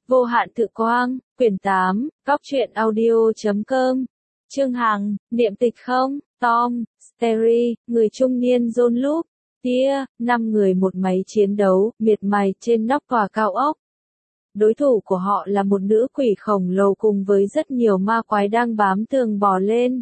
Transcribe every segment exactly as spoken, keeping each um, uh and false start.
Vô hạn tự quang, quyển tám, góc truyện audio chấm com. Chương Hằng, niệm tịch không, Tom, Terry, người trung niên John Luke, Tia, năm người một máy chiến đấu, miệt mài trên nóc tòa cao ốc. Đối thủ của họ là một nữ quỷ khổng lồ cùng với rất nhiều ma quái đang bám tường bò lên.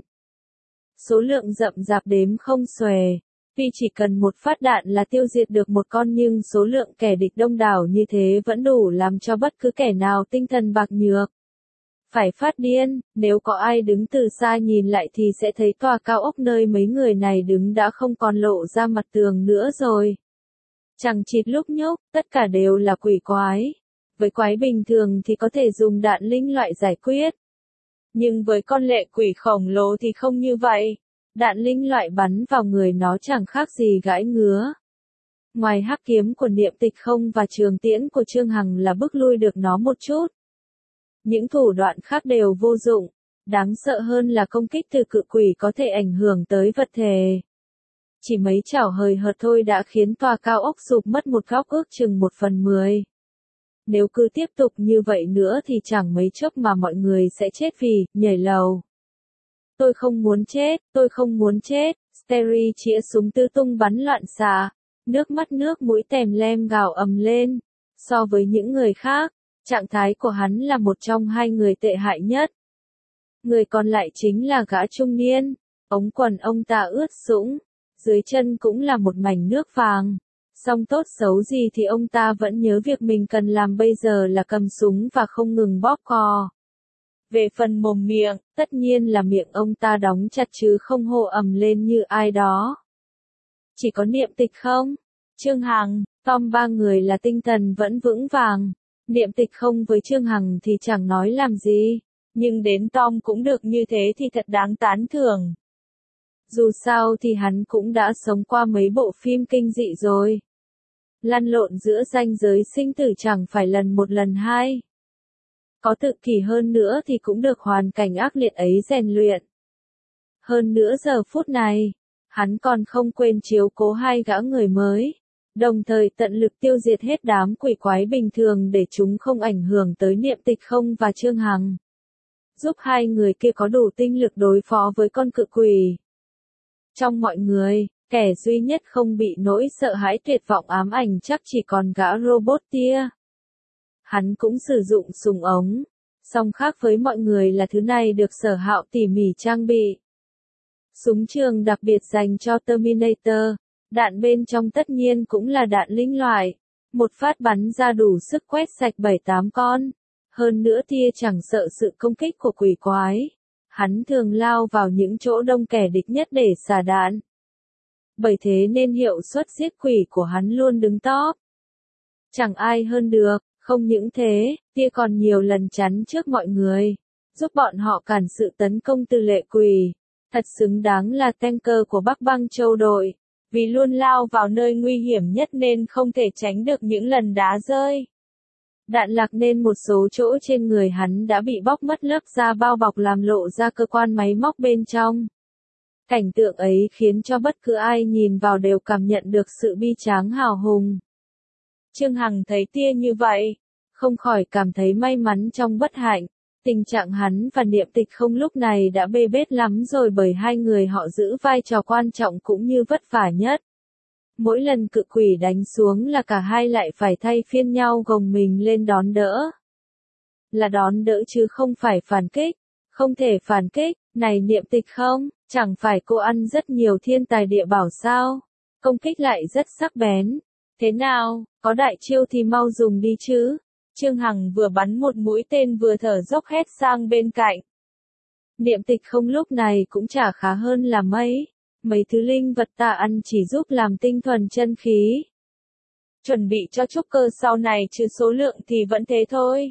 Số lượng rậm rạp đếm không xuể. Tuy chỉ cần một phát đạn là tiêu diệt được một con nhưng số lượng kẻ địch đông đảo như thế vẫn đủ làm cho bất cứ kẻ nào tinh thần bạc nhược phải phát điên. Nếu có ai đứng từ xa nhìn lại thì sẽ thấy tòa cao ốc nơi mấy người này đứng đã không còn lộ ra mặt tường nữa rồi. Chẳng chịt lúc nhúc, tất cả đều là quỷ quái. Với quái bình thường thì có thể dùng đạn linh loại giải quyết. Nhưng với con lệ quỷ khổng lồ thì không như vậy. Đạn linh loại bắn vào người nó chẳng khác gì gãi ngứa. Ngoài hắc kiếm của Niệm Tịch không và trường tiễn của Trương Hằng là bức lui được nó một chút. Những thủ đoạn khác đều vô dụng. Đáng sợ hơn là công kích từ cự quỷ có thể ảnh hưởng tới vật thể. Chỉ mấy chảo hời hợt thôi đã khiến tòa cao ốc sụp mất một góc ước chừng một phần mười. Nếu cứ tiếp tục như vậy nữa thì chẳng mấy chốc mà mọi người sẽ chết vì nhảy lầu. Tôi không muốn chết, tôi không muốn chết, Terry chĩa súng tứ tung bắn loạn xạ, nước mắt nước mũi tèm lem gào ầm lên. So với những người khác, trạng thái của hắn là một trong hai người tệ hại nhất. Người còn lại chính là gã trung niên, ống quần ông ta ướt sũng, dưới chân cũng là một mảnh nước vàng. Song tốt xấu gì thì ông ta vẫn nhớ việc mình cần làm bây giờ là cầm súng và không ngừng bóp cò. Về phần mồm miệng, tất nhiên là miệng ông ta đóng chặt chứ không hô ầm lên như ai đó. Chỉ có Niệm Tịch không, Trương Hằng, Tom ba người là tinh thần vẫn vững vàng. Niệm Tịch không với Trương Hằng thì chẳng nói làm gì, nhưng đến Tom cũng được như thế thì thật đáng tán thưởng. Dù sao thì hắn cũng đã sống qua mấy bộ phim kinh dị rồi. Lăn lộn giữa ranh giới sinh tử chẳng phải lần một lần hai. Có tự kỷ hơn nữa thì cũng được hoàn cảnh ác liệt ấy rèn luyện. Hơn nữa giờ phút này, hắn còn không quên chiếu cố hai gã người mới, đồng thời tận lực tiêu diệt hết đám quỷ quái bình thường để chúng không ảnh hưởng tới Niệm Tịch không và Trương Hằng. Giúp hai người kia có đủ tinh lực đối phó với con cự quỷ. Trong mọi người, kẻ duy nhất không bị nỗi sợ hãi tuyệt vọng ám ảnh chắc chỉ còn gã robot Tia. Hắn cũng sử dụng súng ống, song khác với mọi người là thứ này được Sở Hạo tỉ mỉ trang bị. Súng trường đặc biệt dành cho Terminator, đạn bên trong tất nhiên cũng là đạn linh loại, một phát bắn ra đủ sức quét sạch bảy tám con. Hơn nữa Tia chẳng sợ sự công kích của quỷ quái, hắn thường lao vào những chỗ đông kẻ địch nhất để xả đạn. Bởi thế nên hiệu suất giết quỷ của hắn luôn đứng top. Chẳng ai hơn được. Không những thế, Tia còn nhiều lần chắn trước mọi người, giúp bọn họ cản sự tấn công từ lệ quỷ. Thật xứng đáng là tanker của Bắc Băng Châu đội, vì luôn lao vào nơi nguy hiểm nhất nên không thể tránh được những lần đá rơi. Đạn lạc nên một số chỗ trên người hắn đã bị bóc mất lớp da bao bọc làm lộ ra cơ quan máy móc bên trong. Cảnh tượng ấy khiến cho bất cứ ai nhìn vào đều cảm nhận được sự bi tráng hào hùng. Trương Hằng thấy Tia như vậy, không khỏi cảm thấy may mắn trong bất hạnh. Tình trạng hắn và Niệm Tịch không lúc này đã bê bết lắm rồi bởi hai người họ giữ vai trò quan trọng cũng như vất vả nhất. Mỗi lần cự quỷ đánh xuống là cả hai lại phải thay phiên nhau gồng mình lên đón đỡ. Là đón đỡ chứ không phải phản kích. Không thể phản kích, này Niệm Tịch không, chẳng phải cô ăn rất nhiều thiên tài địa bảo sao? Công kích lại rất sắc bén. Thế nào, có đại chiêu thì mau dùng đi chứ. Trương Hằng vừa bắn một mũi tên vừa thở dốc hét sang bên cạnh. Niệm Tịch không lúc này cũng chả khá hơn là mấy. Mấy thứ linh vật ta ăn chỉ giúp làm tinh thuần chân khí. Chuẩn bị cho trúc cơ sau này chứ số lượng thì vẫn thế thôi.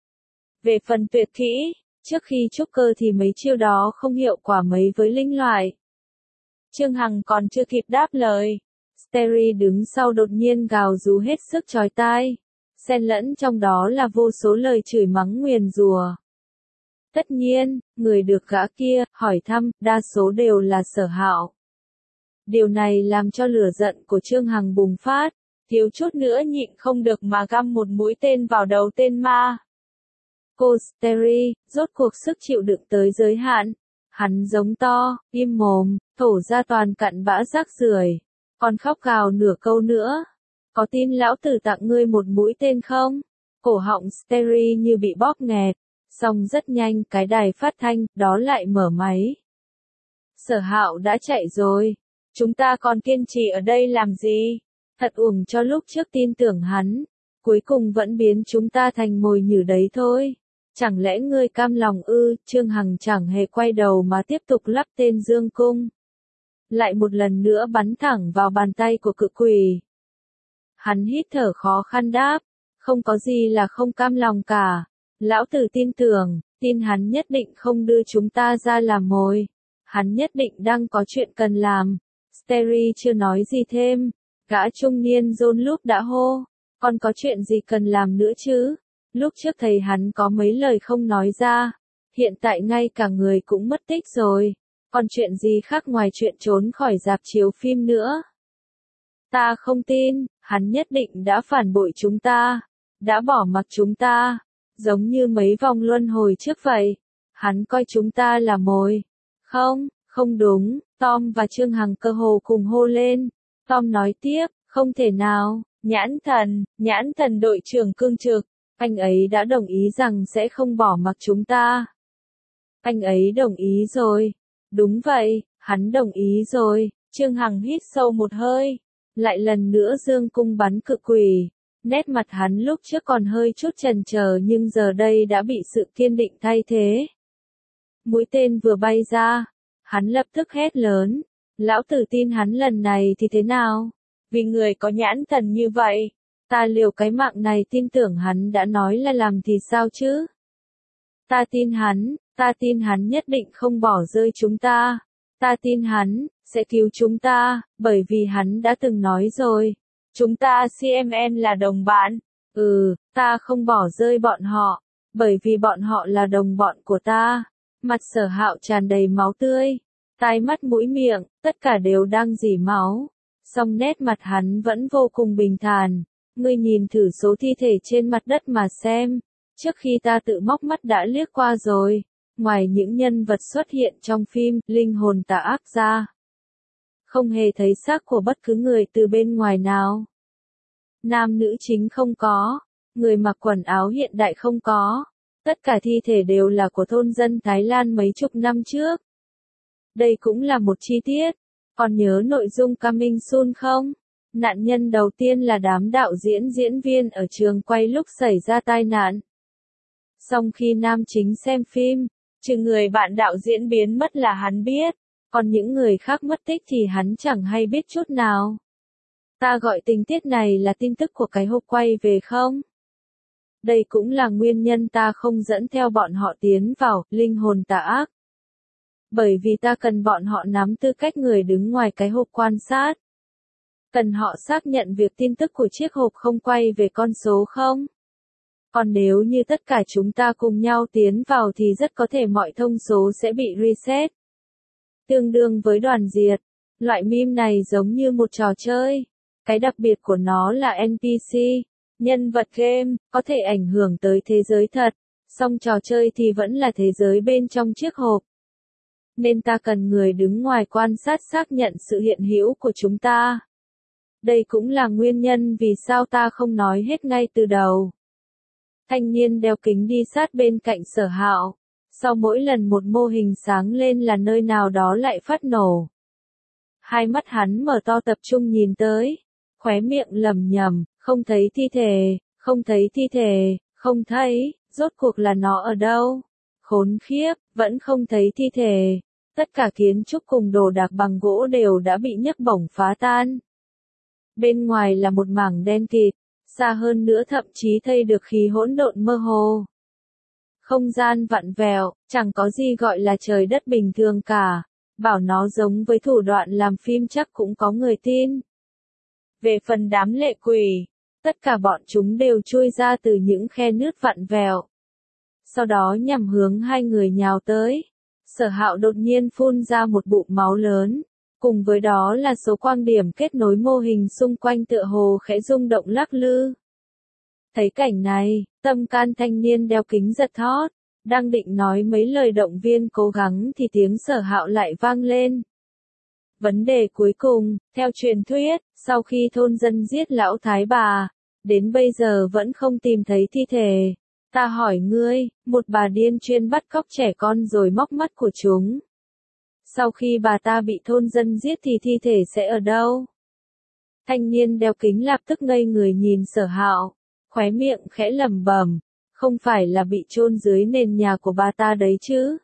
Về phần tuyệt kỹ, trước khi trúc cơ thì mấy chiêu đó không hiệu quả mấy với linh loại. Trương Hằng còn chưa kịp đáp lời. Terry đứng sau đột nhiên gào rú hết sức chói tai. Xen lẫn trong đó là vô số lời chửi mắng nguyền rủa. Tất nhiên, người được gã kia hỏi thăm, đa số đều là Sở Hạo. Điều này làm cho lửa giận của Trương Hằng bùng phát, thiếu chút nữa nhịn không được mà găm một mũi tên vào đầu tên ma. Cô Steri, rốt cuộc sức chịu đựng tới giới hạn. Hắn giống to, im mồm, thổ ra toàn cặn bã rác rưởi. Còn khóc gào nửa câu nữa. Có tin lão tử tặng ngươi một mũi tên không? Cổ họng Steri như bị bóp nghẹt. Xong rất nhanh cái đài phát thanh, đó lại mở máy. Sở Hạo đã chạy rồi. Chúng ta còn kiên trì ở đây làm gì? Thật uổng cho lúc trước tin tưởng hắn. Cuối cùng vẫn biến chúng ta thành mồi nhử đấy thôi. Chẳng lẽ ngươi cam lòng ư? Trương Hằng chẳng hề quay đầu mà tiếp tục lắp tên dương cung. Lại một lần nữa bắn thẳng vào bàn tay của cự quỷ. Hắn hít thở khó khăn đáp. Không có gì là không cam lòng cả. Lão tử tin tưởng, tin hắn nhất định không đưa chúng ta ra làm mồi. Hắn nhất định đang có chuyện cần làm. Steri chưa nói gì thêm. Gã trung niên John lúc đã hô. Còn có chuyện gì cần làm nữa chứ? Lúc trước thầy hắn có mấy lời không nói ra. Hiện tại ngay cả người cũng mất tích rồi. Còn chuyện gì khác ngoài chuyện trốn khỏi rạp chiếu phim nữa? Ta không tin, hắn nhất định đã phản bội chúng ta. Đã bỏ mặc chúng ta. Giống như mấy vòng luân hồi trước vậy. Hắn coi chúng ta là mồi. Không, không đúng. Tom và Trương Hằng cơ hồ cùng hô lên. Tom nói tiếp, không thể nào. Nhãn thần, nhãn thần đội trưởng cương trực. Anh ấy đã đồng ý rằng sẽ không bỏ mặc chúng ta. Anh ấy đồng ý rồi. Đúng vậy, hắn đồng ý rồi. Trương Hằng hít sâu một hơi. Lại lần nữa dương cung bắn cự quỷ. Nét mặt hắn lúc trước còn hơi chút chần chờ nhưng giờ đây đã bị sự kiên định thay thế. Mũi tên vừa bay ra. Hắn lập tức hét lớn. Lão tử tin hắn lần này thì thế nào? Vì người có nhãn thần như vậy. Ta liều cái mạng này tin tưởng hắn đã nói là làm thì sao chứ? Ta tin hắn, ta tin hắn nhất định không bỏ rơi chúng ta. Ta tin hắn, sẽ cứu chúng ta, bởi vì hắn đã từng nói rồi. Chúng ta xê em en là đồng bạn. Ừ, ta không bỏ rơi bọn họ, bởi vì bọn họ là đồng bọn của ta. Mặt Sở Hạo tràn đầy máu tươi. Tai mắt mũi miệng, tất cả đều đang rỉ máu. Song nét mặt hắn vẫn vô cùng bình thản. Ngươi nhìn thử số thi thể trên mặt đất mà xem. Trước khi ta tự móc mắt đã liếc qua rồi. Ngoài những nhân vật xuất hiện trong phim, linh hồn tà ác ra. Không hề thấy xác của bất cứ người từ bên ngoài nào. Nam nữ chính không có. Người mặc quần áo hiện đại không có. Tất cả thi thể đều là của thôn dân Thái Lan mấy chục năm trước. Đây cũng là một chi tiết. Còn nhớ nội dung Coming Soon không? Nạn nhân đầu tiên là đám đạo diễn diễn viên ở trường quay lúc xảy ra tai nạn. Xong khi nam chính xem phim, trừ người bạn đạo diễn biến mất là hắn biết, còn những người khác mất tích thì hắn chẳng hay biết chút nào. Ta gọi tình tiết này là tin tức của cái hộp quay về không? Đây cũng là nguyên nhân ta không dẫn theo bọn họ tiến vào linh hồn tà ác. Bởi vì ta cần bọn họ nắm tư cách người đứng ngoài cái hộp quan sát. Cần họ xác nhận việc tin tức của chiếc hộp không quay về con số không? Còn nếu như tất cả chúng ta cùng nhau tiến vào thì rất có thể mọi thông số sẽ bị reset. Tương đương với đoàn diệt. Loại meme này giống như một trò chơi. Cái đặc biệt của nó là en pê xê, nhân vật game, có thể ảnh hưởng tới thế giới thật. Song trò chơi thì vẫn là thế giới bên trong chiếc hộp. Nên ta cần người đứng ngoài quan sát xác nhận sự hiện hữu của chúng ta. Đây cũng là nguyên nhân vì sao ta không nói hết ngay từ đầu. Thanh niên đeo kính đi sát bên cạnh Sở Hạo. Sau mỗi lần một mô hình sáng lên là nơi nào đó lại phát nổ. Hai mắt hắn mở to tập trung nhìn tới. Khóe miệng lẩm nhẩm, không thấy thi thể, không thấy thi thể, không thấy, rốt cuộc là nó ở đâu? Khốn khiếp, vẫn không thấy thi thể. Tất cả kiến trúc cùng đồ đạc bằng gỗ đều đã bị nhấc bổng phá tan. Bên ngoài là một mảng đen kịt, xa hơn nữa thậm chí thấy được khí hỗn độn mơ hồ. Không gian vặn vẹo, chẳng có gì gọi là trời đất bình thường cả. Bảo nó giống với thủ đoạn làm phim chắc cũng có người tin. Về phần đám lệ quỷ, tất cả bọn chúng đều chui ra từ những khe nứt vặn vẹo. Sau đó nhằm hướng hai người nhào tới. Sở Hạo đột nhiên phun ra một bụng máu lớn. Cùng với đó là số quang điểm kết nối mô hình xung quanh tựa hồ khẽ rung động lắc lư. Thấy cảnh này, tâm can thanh niên đeo kính giật thót, đang định nói mấy lời động viên cố gắng thì tiếng Sở Hạo lại vang lên. Vấn đề cuối cùng, theo truyền thuyết, sau khi thôn dân giết lão thái bà, đến bây giờ vẫn không tìm thấy thi thể. Ta hỏi ngươi, một bà điên chuyên bắt cóc trẻ con rồi móc mắt của chúng. Sau khi bà ta bị thôn dân giết thì thi thể sẽ ở đâu? Thanh niên đeo kính lập tức ngây người nhìn Sở Hạo, khóe miệng khẽ lẩm bẩm, không phải là bị chôn dưới nền nhà của bà ta đấy chứ?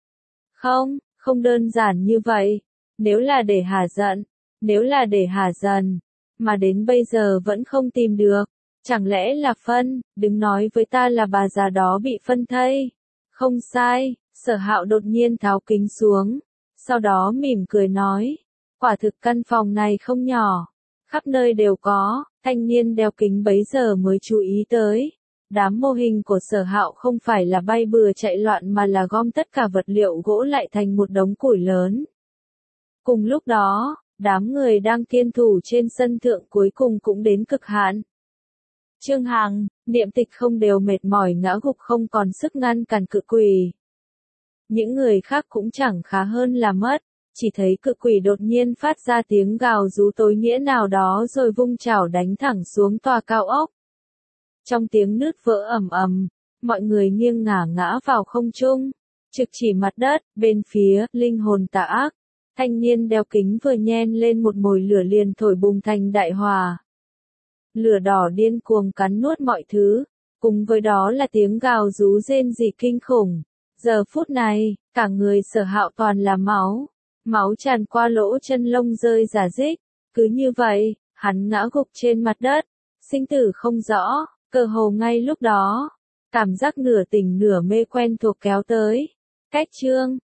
Không, không đơn giản như vậy. Nếu là để hả giận, nếu là để hả dần, mà đến bây giờ vẫn không tìm được, chẳng lẽ là phân, đừng nói với ta là bà già đó bị phân thây. Không sai, Sở Hạo đột nhiên tháo kính xuống, sau đó mỉm cười nói, quả thực căn phòng này không nhỏ, khắp nơi đều có. Thanh niên đeo kính bấy giờ mới chú ý tới, đám mô hình của Sở Hạo không phải là bay bừa chạy loạn mà là gom tất cả vật liệu gỗ lại thành một đống củi lớn. Cùng lúc đó, đám người đang kiên thủ trên sân thượng cuối cùng cũng đến cực hạn. Trương Hằng, Niệm Tịch không đều mệt mỏi ngã gục không còn sức ngăn cản cự quỷ. Những người khác cũng chẳng khá hơn là mất, chỉ thấy cự quỷ đột nhiên phát ra tiếng gào rú tối nghĩa nào đó rồi vung chảo đánh thẳng xuống tòa cao ốc. Trong tiếng nứt vỡ ầm ầm, mọi người nghiêng ngả ngã vào không trung, trực chỉ mặt đất, bên phía, linh hồn tà ác. Thanh niên đeo kính vừa nhen lên một mồi lửa liền thổi bùng thành đại hỏa. Lửa đỏ điên cuồng cắn nuốt mọi thứ, cùng với đó là tiếng gào rú rên rỉ kinh khủng. Giờ phút này, cả người Sở Hạo toàn là máu, máu tràn qua lỗ chân lông rơi rả rích. Cứ như vậy, hắn ngã gục trên mặt đất, sinh tử không rõ, cơ hồ ngay lúc đó. Cảm giác nửa tỉnh nửa mê quen thuộc kéo tới. Cách chương